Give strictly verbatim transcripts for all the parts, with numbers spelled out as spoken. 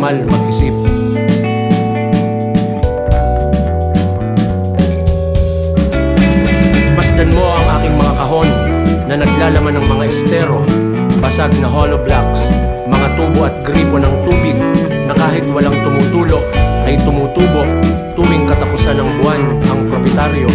normal mag-isip. Masdan mo ang aking mga kahon na naglalaman ng mga estero, basag na hollow blocks, mga tubo at gripo ng tubig na kahit walang tumutulo ay tumutubo tuwing katapusan ng buwan ang proprietaryo.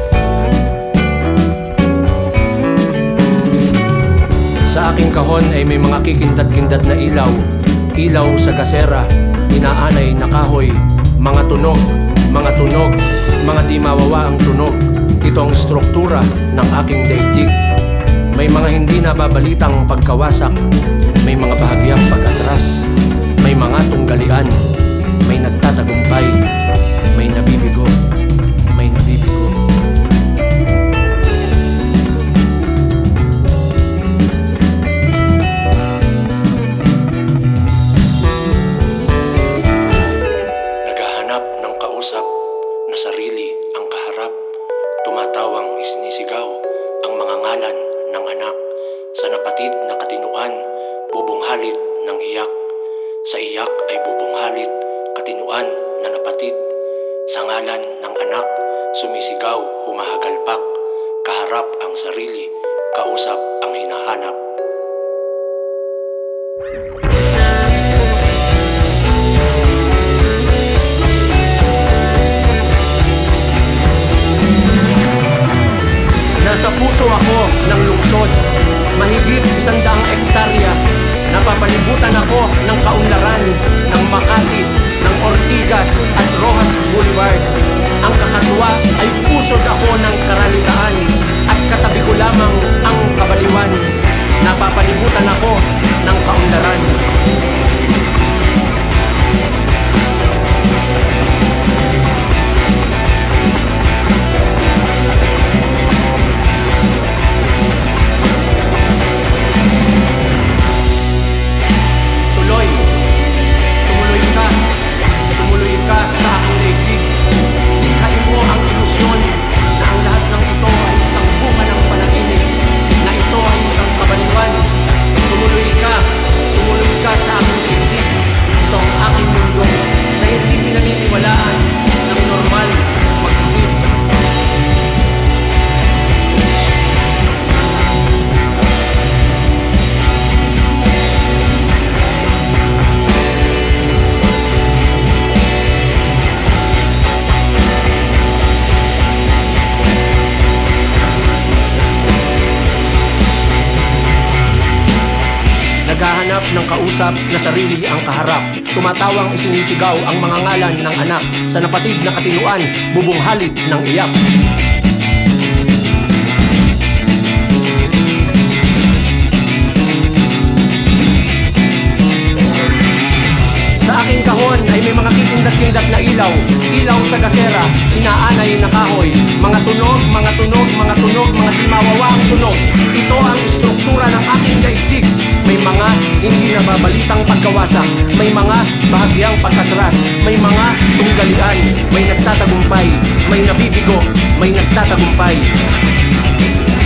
Sa aking kahon ay may mga kikindat-kindat na ilaw, ilaw sa gasera, inaanay na kahoy, mga tunog, mga tunog, mga di mawawa ang tunog. Ito ang struktura ng aking daigdig. May mga hindi nababalitang pagkawasak, may mga bahagyang pag-atras, may mga tunggalian, may nagtatagumpay, may nabibigo, may nabibigo. Naghahanap ng kausap na sarili ang kaharap, tumatawang isinisigaw ang mga ngalan ng anak. Sa napatid na katinuan, bubunghalit ng iyak. Sa iyak ay bubunghalit, katinuan na napatid. Sa ngalan ng anak, sumisigaw, humahagalpak. Kaharap ang sarili, kausap ang hinahanap. Nasa puso ako ng lungsod, mahigit isang daang ektarya. Napapalibutan ako ng kaunlaran, ng Makati, ng Ortigas at Rojas Boulevard. Ang kakatuwa ay pusod ako ng karalitaan at katabi ko lamang ang kabaliwan. Napapalibutan ako ng kaunlaran. Naghahanap ng kausap na sarili ang kaharap, tumatawang isinisigaw ang mga ngalan ng anak. Sa napatid na katinuan, bubunghalit ng iyak. Sa aking kahon ay may mga kikindat-kindat na ilaw, ilaw sa gasera, inaanay na kahoy, mga tunog, mga tunog, mga tunog, mga di mawawa ang tunog. Ito ang struktura ng aking daigdig. May mga hindi nababalitang pagkawasak, may mga bahagyang pagkatras, may mga tunggalian, may nagtatagumpay, may nabibigo, may nagtatagumpay.